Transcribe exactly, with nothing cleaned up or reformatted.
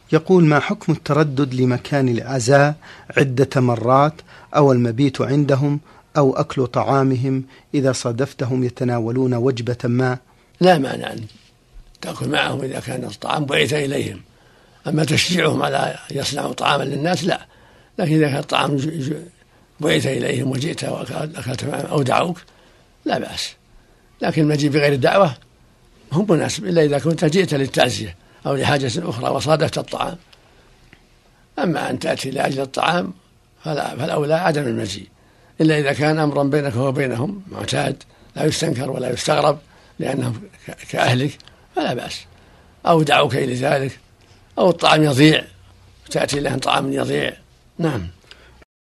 يقول: ما حكم التردد لمكان العزاء عدة مرات، أو المبيت عندهم، أو أكل طعامهم إذا صادفتهم يتناولون وجبة ما؟ لا مانع أن تأكل معهم إذا كان الطعام بعث إليهم، أما تشجيعهم على يصنعوا طعاما للناس لا. لكن إذا كان الطعام بعث إليهم وجئت وأكلت معهم أو دعوك لا بأس. لكن المجيء بغير الدعوة هم مناسب، إلا إذا كنت جئت للتعزية أو لحاجة أخرى وصادفت الطعام. أما أن تأتي لأجل الطعام فلا، فالأولى عدم المجيء، إلا إذا كان أمرا بينك وبينهم معتاد لا يستنكر ولا يستغرب لأنهم كأهلك فلا بأس، أو دعوك إلى ذلك، أو الطعام يضيع تأتي لهم طعام يضيع. نعم.